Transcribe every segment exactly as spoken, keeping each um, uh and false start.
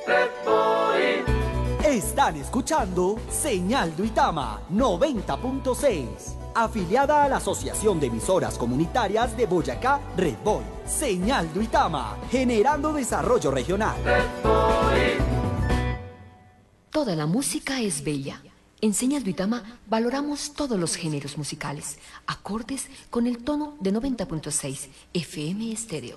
Están escuchando Señal Duitama noventa punto seis, afiliada a la Asociación de Emisoras Comunitarias de Boyacá, Red Boy. Señal Duitama, generando desarrollo regional. Toda la música es bella. En Señal Duitama valoramos todos los géneros musicales, acordes con el tono de noventa punto seis F M Estéreo.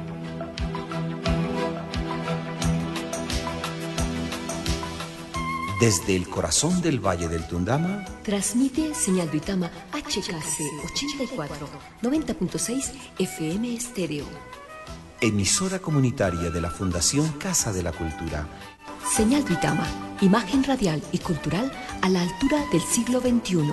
Desde el corazón del Valle del Tundama, transmite Señal Duitama H K C ochenta y cuatro, noventa punto seis F M Estéreo. Emisora comunitaria de la Fundación Casa de la Cultura. Señal Duitama, imagen radial y cultural a la altura del siglo veintiuno.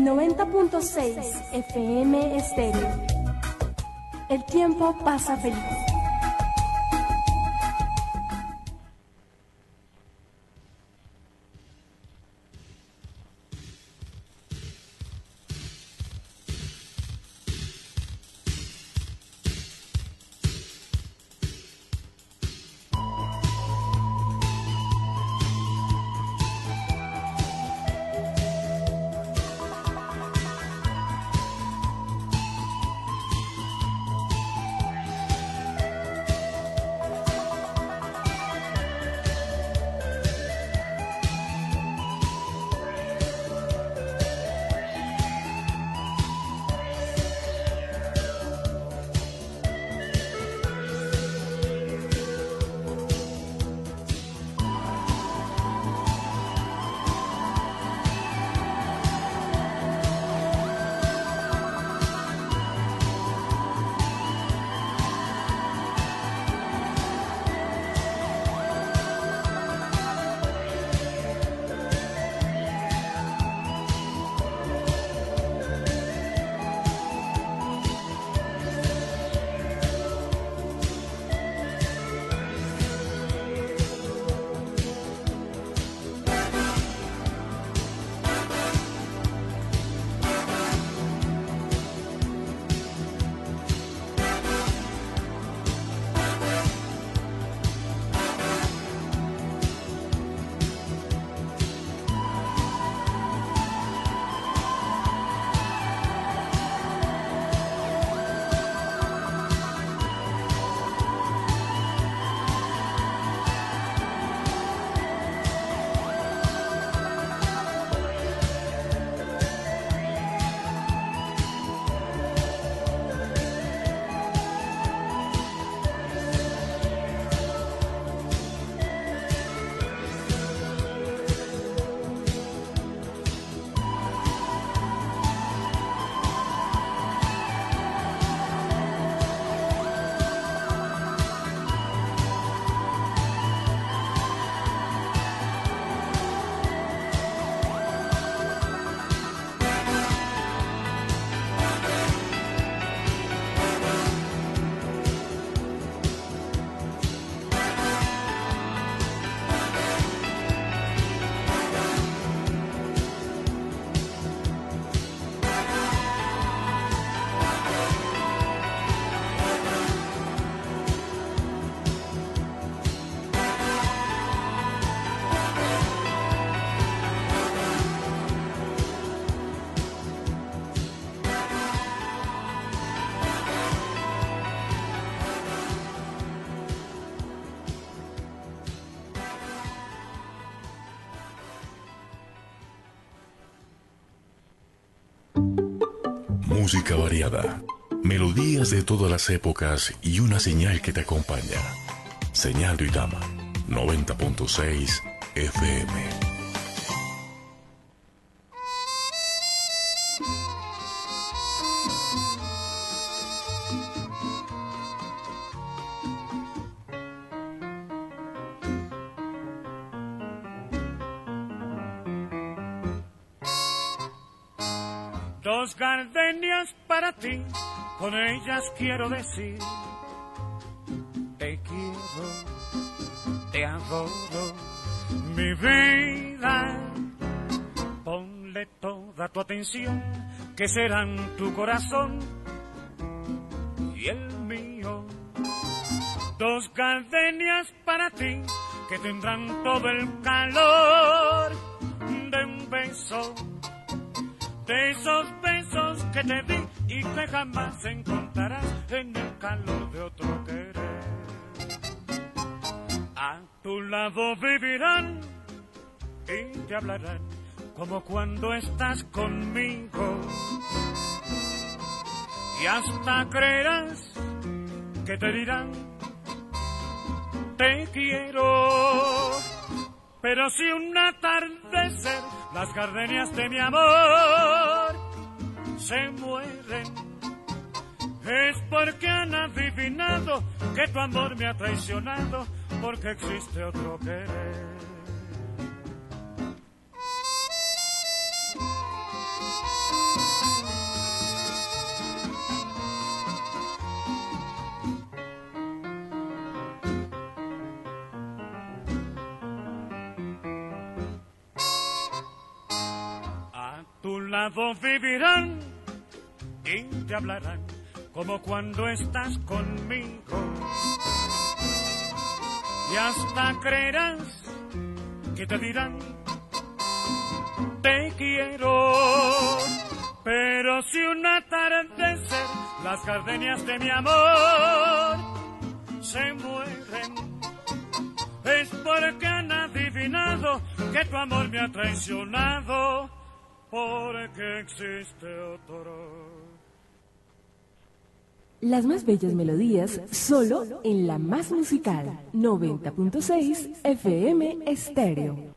noventa punto seis F M Estéreo. El tiempo pasa feliz. Música variada, melodías de todas las épocas y una señal que te acompaña. Señal Duitama, noventa punto seis F M. Dos gardenias para ti, con ellas quiero decir: te quiero, te adoro, mi vida. Ponle toda tu atención, que serán tu corazón y el mío. Dos gardenias para ti, que tendrán todo el calor de un beso, de esos besos que te di y que jamás encontrarás en el calor de otro querer. A tu lado vivirán y te hablarán como cuando estás conmigo, y hasta creerás que te dirán te quiero. Pero si un atardecer las gardenias de mi amor se mueren, es porque han adivinado que tu amor me ha traicionado, porque existe otro querer. tu lado vivirán y te hablarán como cuando estás conmigo. Y hasta creerás que te dirán te quiero. Pero si un atardecer las gardenias de mi amor se mueren, es porque han adivinado que tu amor me ha traicionado, porque existe otro. Las más bellas melodías solo en la más musical, noventa punto seis F M Estéreo.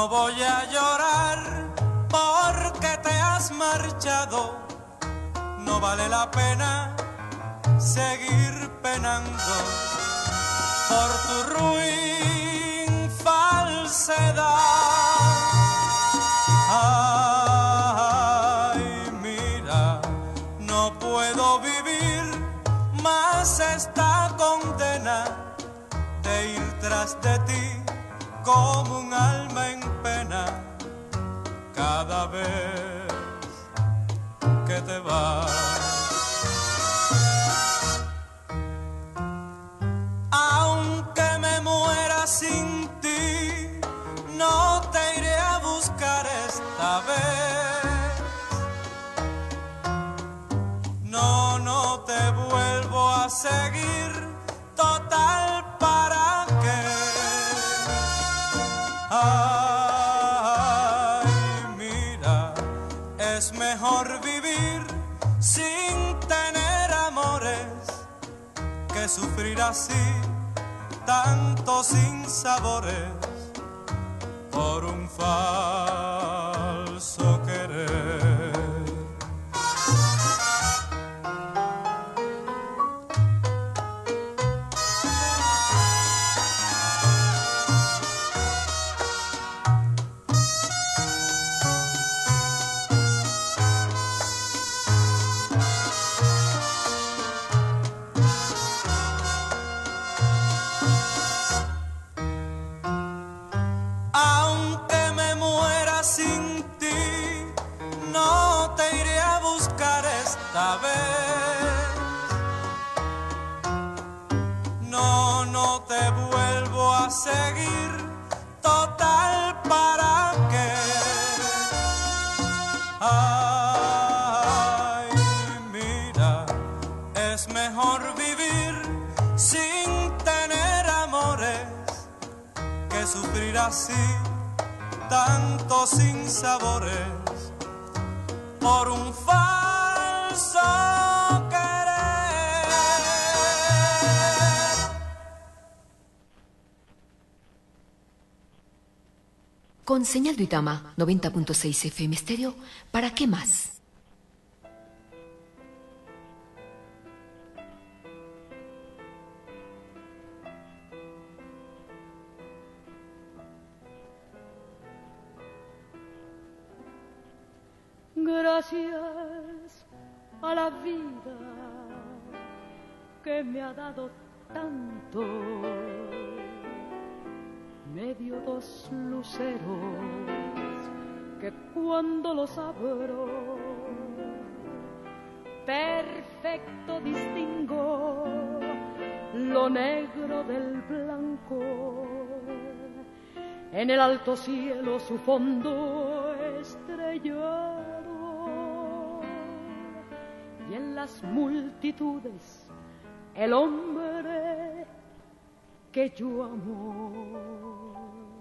No voy a llorar porque te has marchado. No vale la pena seguir penando por tu ruin falsedad. Ay, mira, no puedo vivir más esta condena de ir tras de ti como un alma en pena cada vez que te vas. Aunque me muera sin ti, no te iré a buscar esta vez. No, no te vuelvo a seguir, total, ¿para qué? Ay, mira, es mejor vivir sin tener amores que sufrir así tanto sin sabores por un falso querer. Esta vez no, no te vuelvo a seguir, total, ¿para qué? Ay, mira, es mejor vivir sin tener amores que sufrir así tanto sin sabores por un falso querer. Con Señal Duitama noventa punto seis F M Estéreo, ¿para qué más? Gracias a la vida que me ha dado tanto, me dio dos luceros que cuando los abro perfecto distingo lo negro del blanco. En el alto cielo su fondo estrellado y en las multitudes el hombre que yo amo.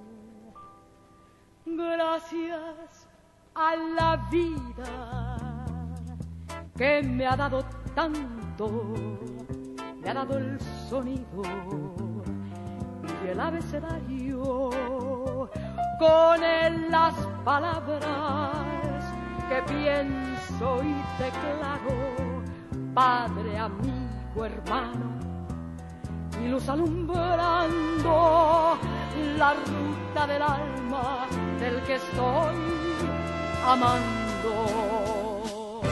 Gracias a la vida que me ha dado tanto, me ha dado el sonido y el abecedario, con él las palabras que pienso y declaro, padre, amigo, hermano, y luz alumbrando la ruta del alma del que estoy amando.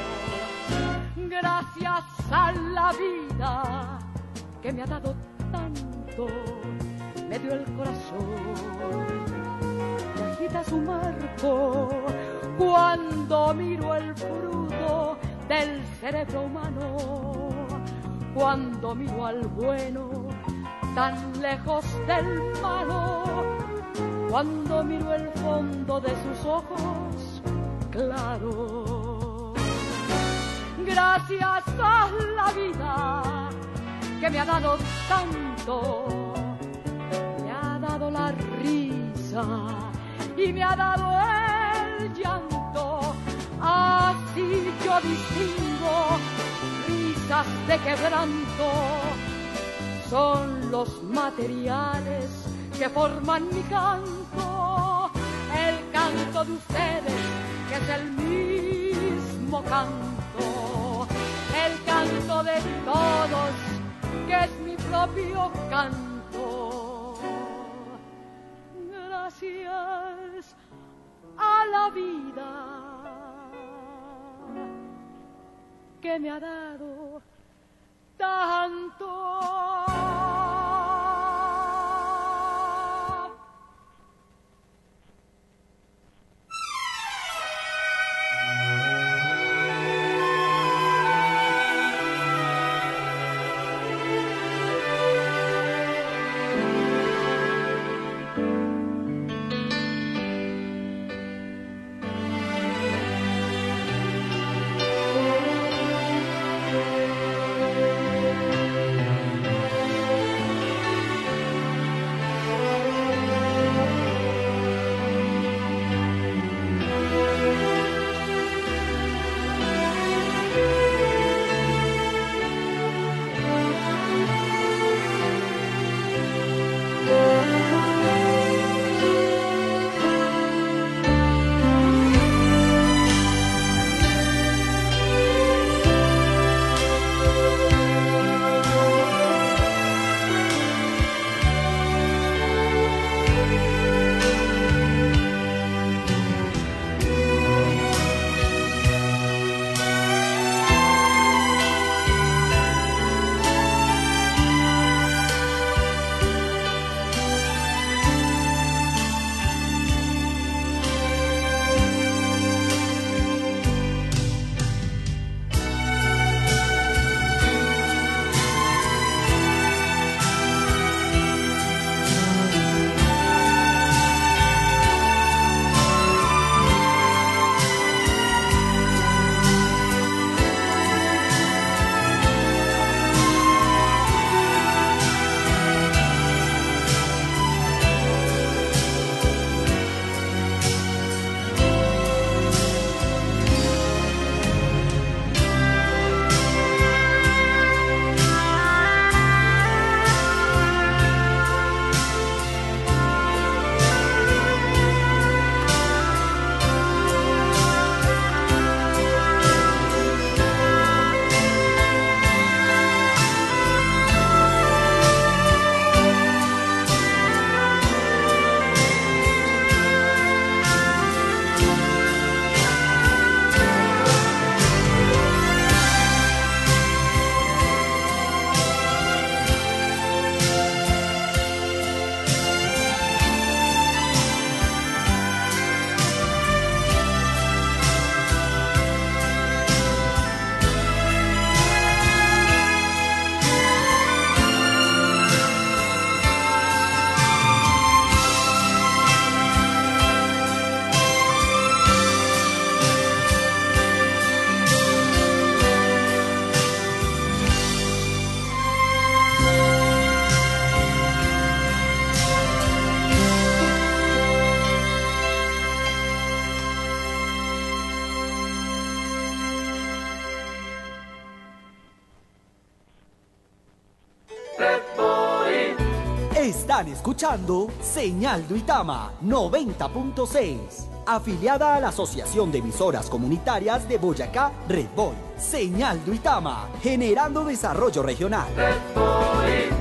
Gracias a la vida que me ha dado tanto, me dio el corazón que agita su marco cuando miro el fruto del cerebro humano, cuando miro al bueno tan lejos del malo, cuando miro el fondo de sus ojos claros. Gracias a la vida que me ha dado tanto, me ha dado la risa y me ha dado el llanto, así yo distingo risas de quebranto, son los materiales que forman mi canto. canto de ustedes, que es el mismo canto, el canto de todos, que es mi propio canto. Gracias a la vida que me ha dado tanto. Están escuchando Señal Duitama noventa punto seis, afiliada a la Asociación de Emisoras Comunitarias de Boyacá, Red Boy. Señal Duitama, generando desarrollo regional. Red Boy.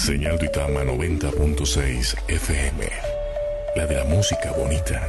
Señal Duitama noventa punto seis F M, la de la música bonita.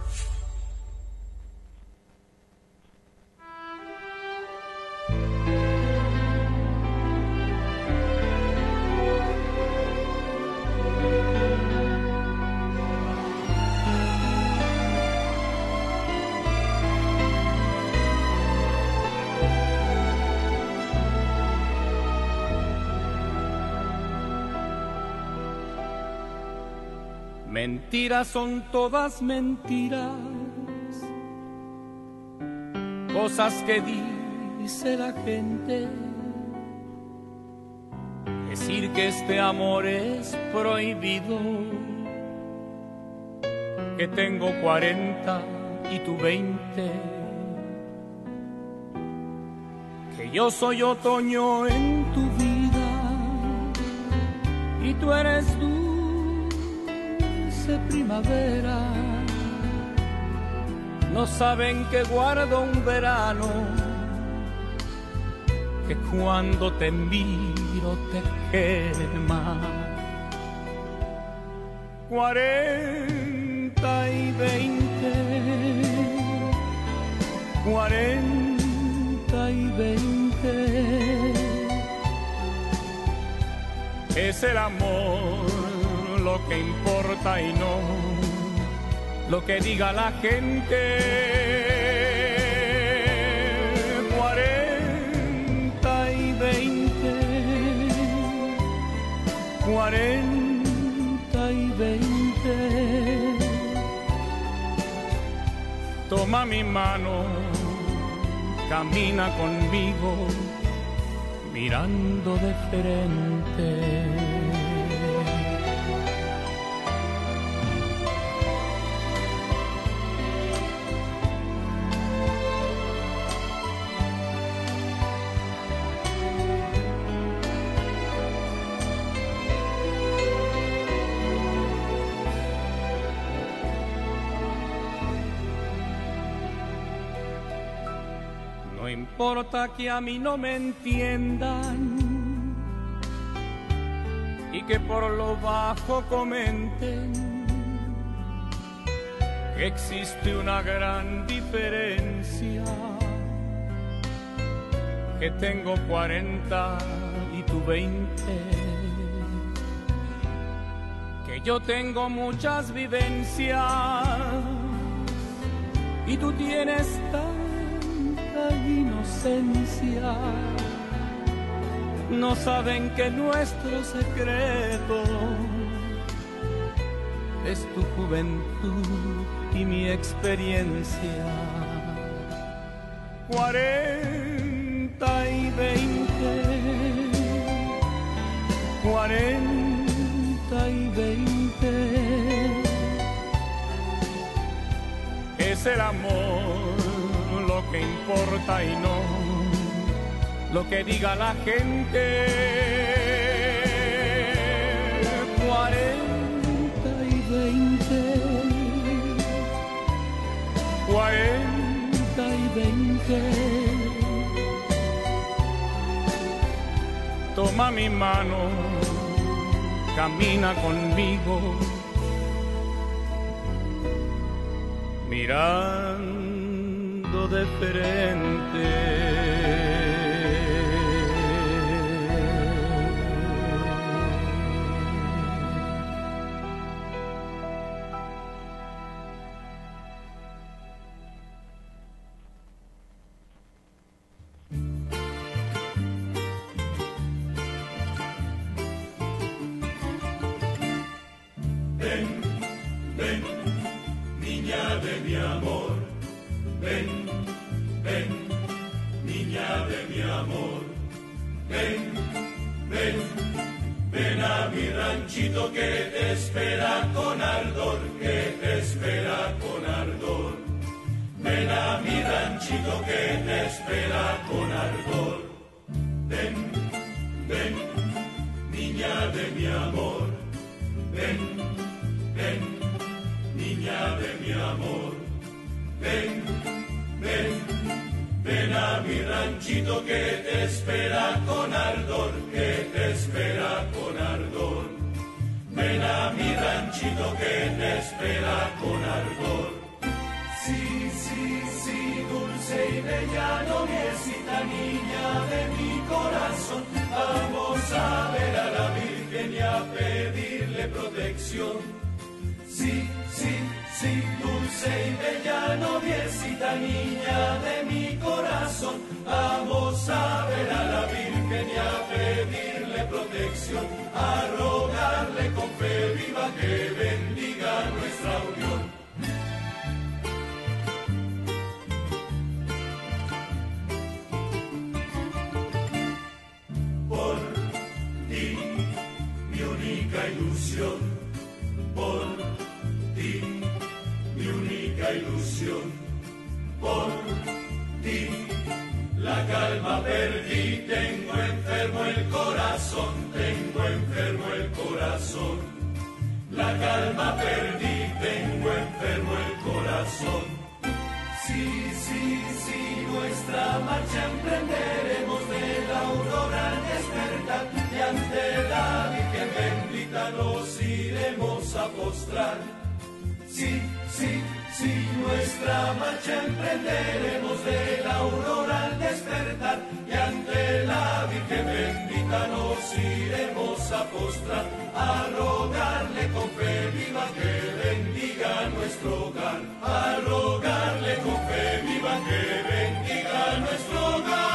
Mentiras son todas mentiras, cosas que dice la gente. Decir que este amor es prohibido, que tengo cuarenta y tú veinte, que yo soy otoño en tu vida y tú eres dulce primavera. No saben que guardo un verano, que cuando te miro te quema. Cuarenta y veinte, cuarenta y veinte, es el amor lo que importa y no lo que diga la gente. Cuarenta y veinte, cuarenta y veinte. Toma mi mano, camina conmigo, mirando de frente. No importa que a mí no me entiendan y que por lo bajo comenten que existe una gran diferencia, que tengo cuarenta y tú veinte, que yo tengo muchas vivencias y tú tienes tanta inocencia. No saben que nuestro secreto es tu juventud y mi experiencia. Cuarenta y veinte, cuarenta y veinte, es el amor lo que importa y no lo que diga la gente. Cuarenta y veinte, cuarenta y veinte. Toma mi mano, camina conmigo, mirando de frente. Que te espera con ardor, que te espera con ardor. Ven a mi ranchito que te espera con ardor. Ven, ven, niña de mi amor. Ven, ven, niña de mi amor. Ven, ven, ven a mi ranchito que te espera con ardor, que te espera con ardor. que te espera con ardor. Sí, sí, sí, dulce y bella noviecita, niña de mi corazón, vamos a ver a la Virgen y a pedirle protección. Sí, sí, sí, dulce y bella noviecita, niña de mi corazón, vamos a ver a la Virgen y a pedirle protección, a rogarle con fe viva que bendiga nuestra unión. Por ti, mi única ilusión, por ti, mi única ilusión, por ti, la calma perdí, tengo enfermo el corazón, tengo enfermo el corazón, la calma perdí, tengo enfermo el corazón. Sí, sí, sí, nuestra marcha emprenderemos de la aurora al despertar y ante la Virgen bendita nos iremos a postrar. Sí, sí, sí, nuestra marcha emprenderemos de la aurora al despertar y ante la Virgen bendita nos iremos a postrar, a rogarle con fe viva que bendiga nuestro hogar, a rogarle con fe viva que bendiga nuestro hogar.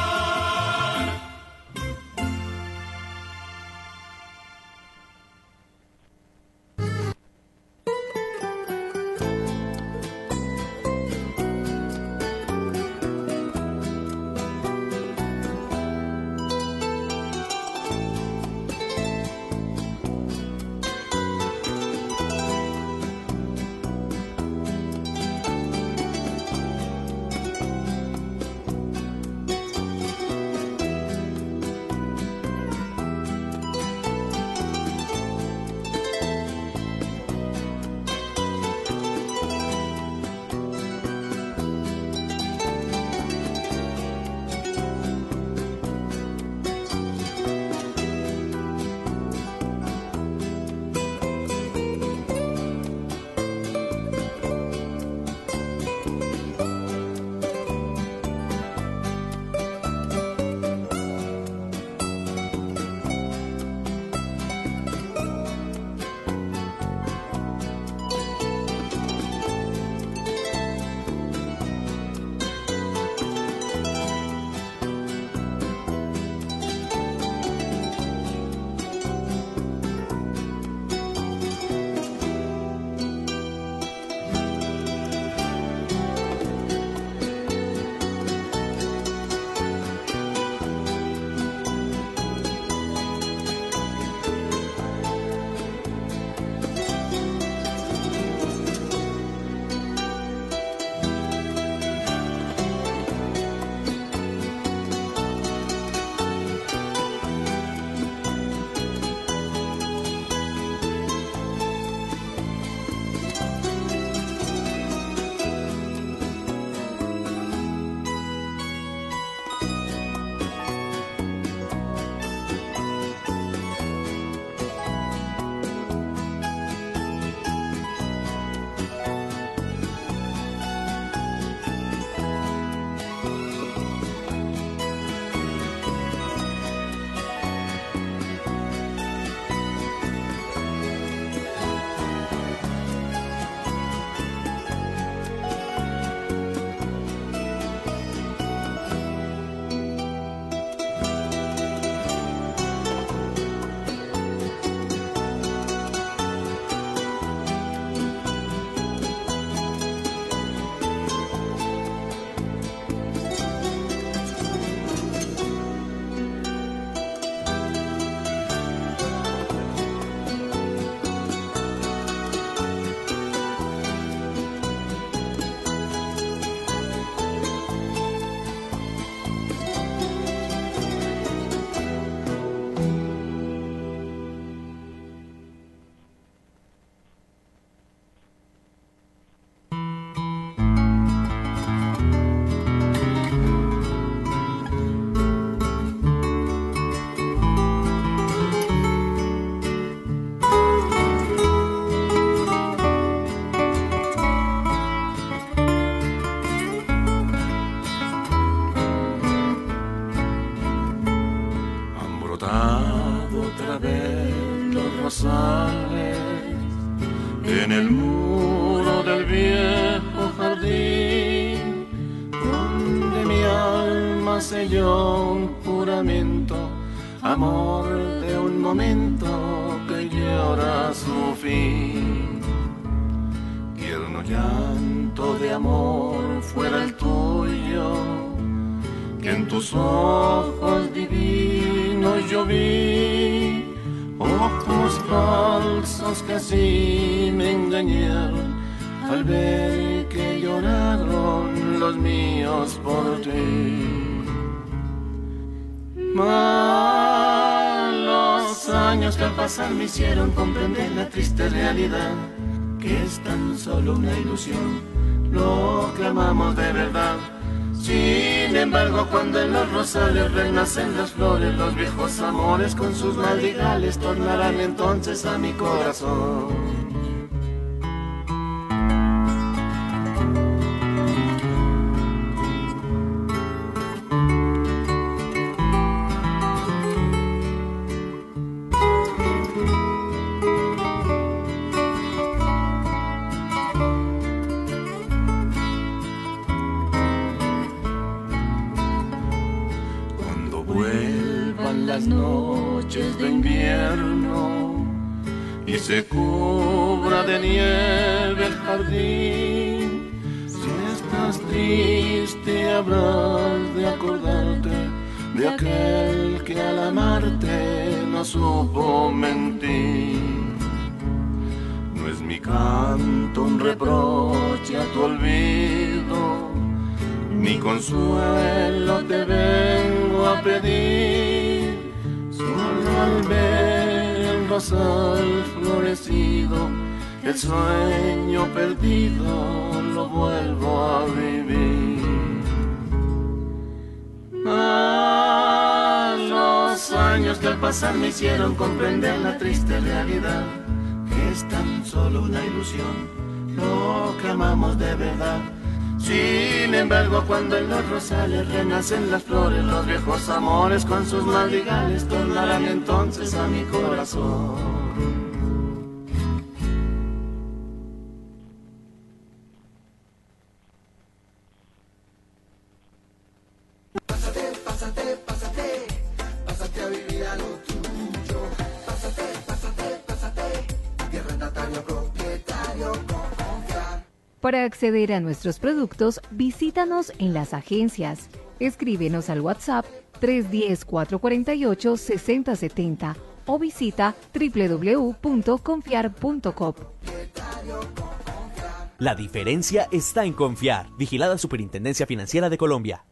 en el muro del viejo jardín, donde mi alma selló un juramento, amor de un momento que llora su fin. Tierno llanto de amor fuera el tuyo, que en tus ojos divinos yo vi, ojos falsos que así me engañaron, al ver que lloraron los míos por ti. Mas los años que al pasar me hicieron comprender la triste realidad, que es tan solo una ilusión lo que amamos de verdad. Sin embargo, cuando en los rosales renacen las flores, los viejos amores con sus madrigales tornarán entonces a mi corazón. Las noches de invierno y se cubra de nieve el jardín, si estás triste habrás de acordarte de aquel que al amarte no supo mentir. No es mi canto un reproche a tu olvido, ni consuelo te vengo a pedir, solo al ver el rosal florecido, el sueño perdido lo vuelvo a vivir. Ah, los años que al pasar me hicieron comprender la triste realidad, que es tan solo una ilusión lo que amamos de verdad. Sin embargo, cuando en los rosales renacen las flores, los viejos amores con sus madrigales tornarán entonces a mi corazón. Pásate, pásate, pásate, pásate a vivir a lo tuyo. Pásate, pásate, pásate, tierra arrendatario, propietario, confiar. Para acceder a nuestros productos, visítanos en las agencias. Escríbenos al WhatsApp tres uno cero, cuatro cuatro ocho, seis cero siete cero o visita doble u doble u doble u punto confiar punto com. La diferencia está en confiar. Vigilada Superintendencia Financiera de Colombia.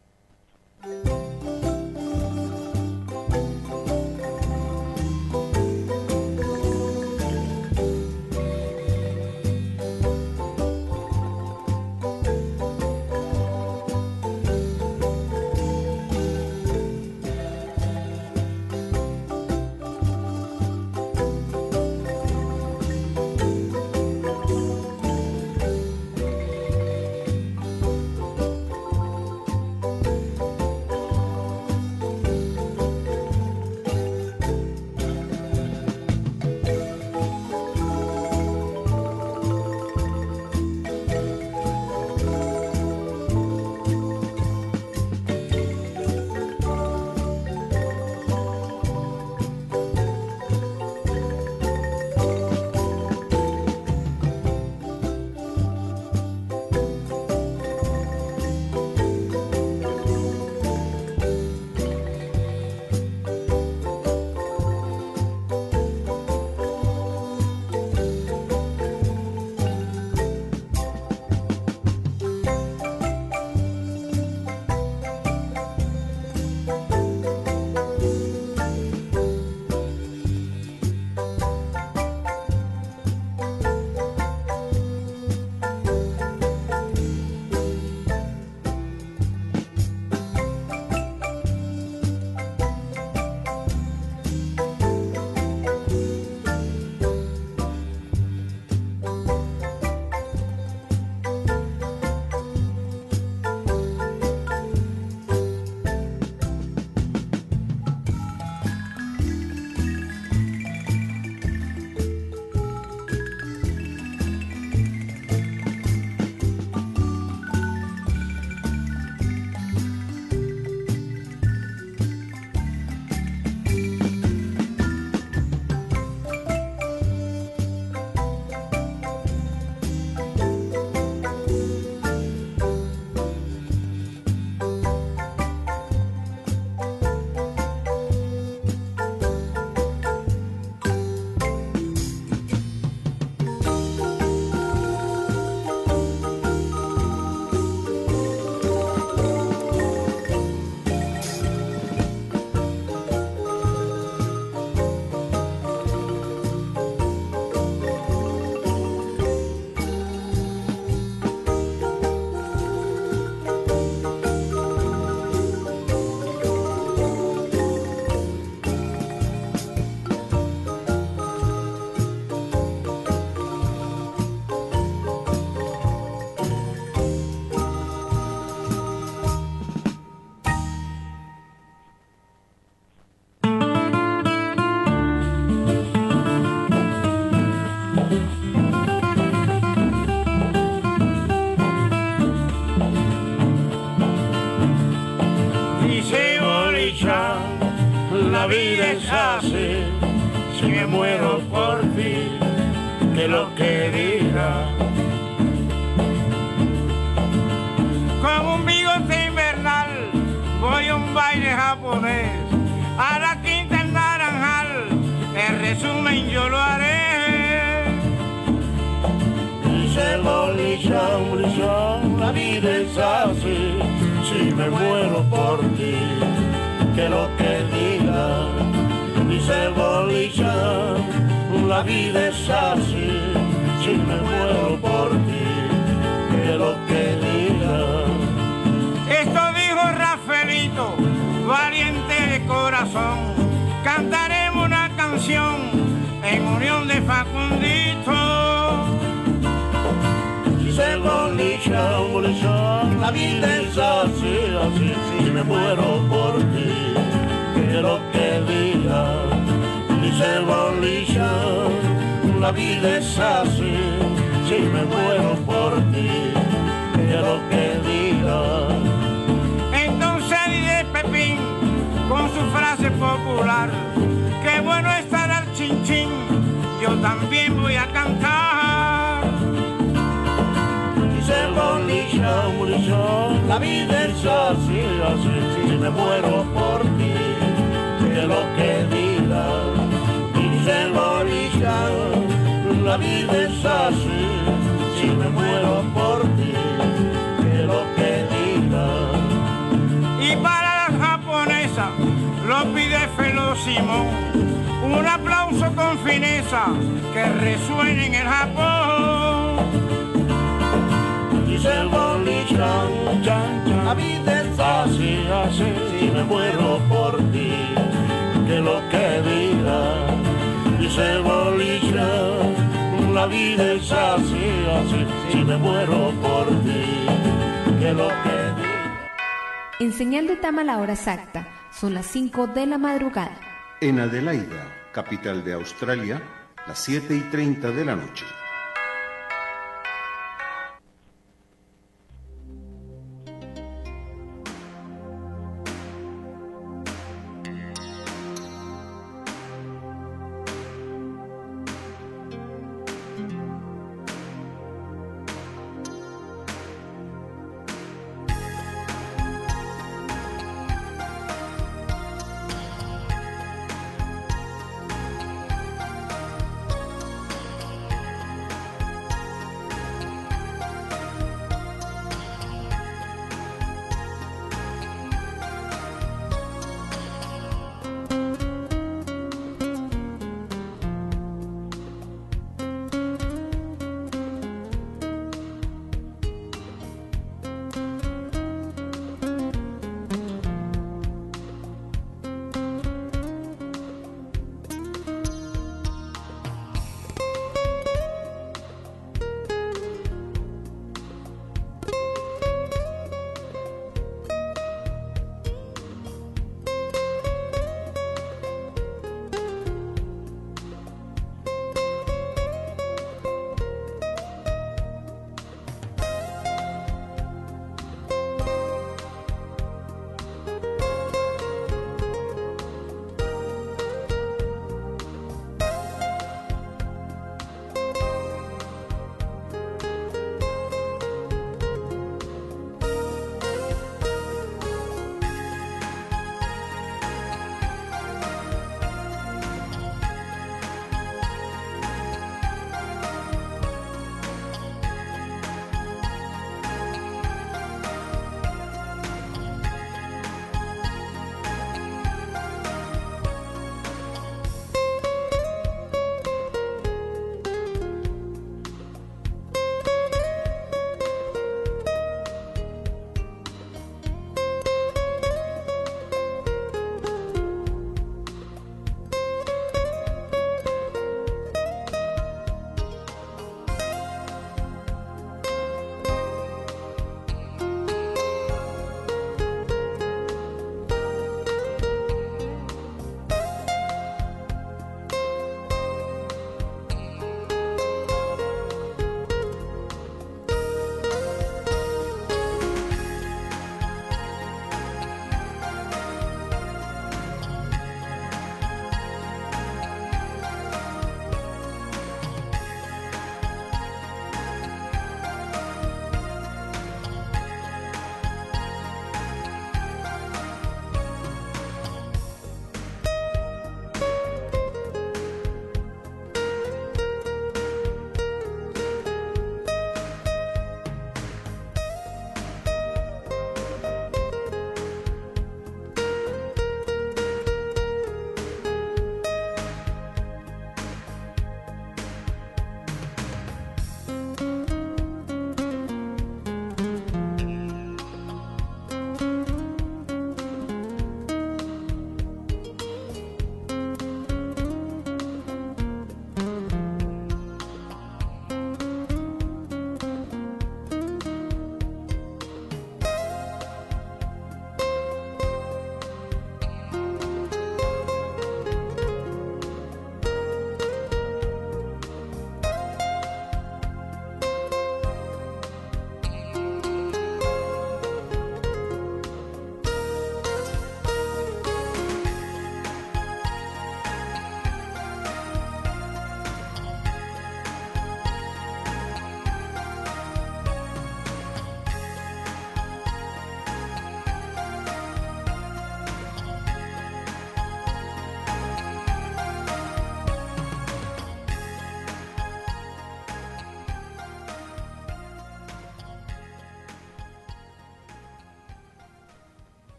la vida es así, si me muero por ti, que lo que diga. Con un bigote invernal voy a un baile japonés, a la quinta el naranjal, en resumen yo lo haré. Dice bolichón, bolichón, la vida es así, si me muero por ti, que lo que diga. Dice bolichón, la vida es así, si me muero por ti, que lo que diga. Esto dijo Rafaelito, valiente de corazón, cantaremos una canción en unión de Facundito. Dice bolichón, bolichón, la vida es así, así, si me muero por ti, que lo que diga. Dice bolichón, la vida es así, si me muero por ti, que lo que diga. Entonces dice Pepín con su frase popular, qué bueno estar al chinchín, yo también voy a cantar. Dice bolichón, bolichón, la vida es así, así, si me muero por ti, que lo que diga. Dice bolichón, la vida es así, si me muero por ti, que lo que diga. Y para las japonesas lo pide Felo Simón, un aplauso con fineza que resuene en el Japón. Dice el bolichón, chan, chan, la vida es así, así, si me muero por ti, que lo que diga. Dice el bolichón, la vida es así, así, si me muero por ti, que lo que diga. En Señal de Itama la hora exacta, son las cinco de la madrugada. En Adelaida, capital de Australia, las siete y treinta de la noche.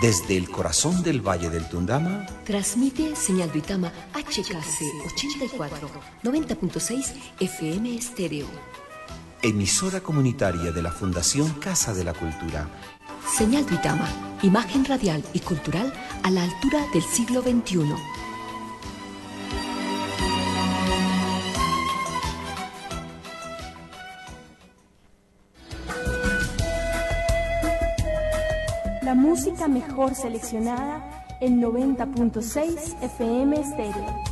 Desde el corazón del Valle del Tundama, transmite Señal Duitama H K C ochenta y cuatro, noventa punto seis F M Estéreo. emisora comunitaria de la Fundación Casa de la Cultura. Señal Duitama, imagen radial y cultural a la altura del siglo veintiuno. La música mejor seleccionada en noventa punto seis F M Estéreo.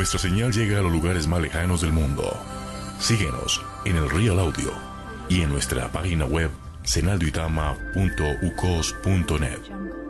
nuestra señal llega a los lugares más lejanos del mundo. Síguenos en el Real Audio y en nuestra página web señal duitama punto u c o s punto net.